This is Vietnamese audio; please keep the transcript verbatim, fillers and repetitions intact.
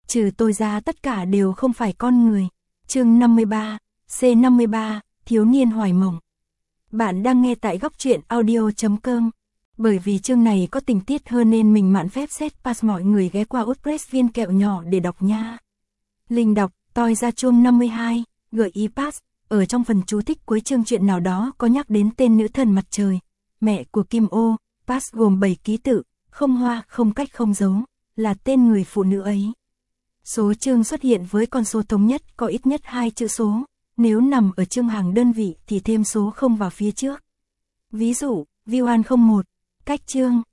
trừ tôi ra tất cả đều không phải con người. Chương năm mươi ba, C năm mươi ba, thiếu niên hoài mộng. Bạn đang nghe tại góc truyện audio chấm com. Bởi vì chương này có tình tiết hơn nên mình mạn phép set pass mọi người ghé qua WordPress viên kẹo nhỏ để đọc nha. Linh đọc, toi ra chuông năm mươi hai, gợi ý pass, ở trong phần chú thích cuối chương truyện nào đó có nhắc đến tên nữ thần mặt trời, mẹ của Kim Ô. Pass gồm bảy ký tự, không hoa, không cách, không dấu, là tên người phụ nữ ấy. Số chương xuất hiện với con số thống nhất có ít nhất hai chữ số, nếu nằm ở chương hàng đơn vị thì thêm số không vào phía trước. Ví dụ, view an không một, cách chương,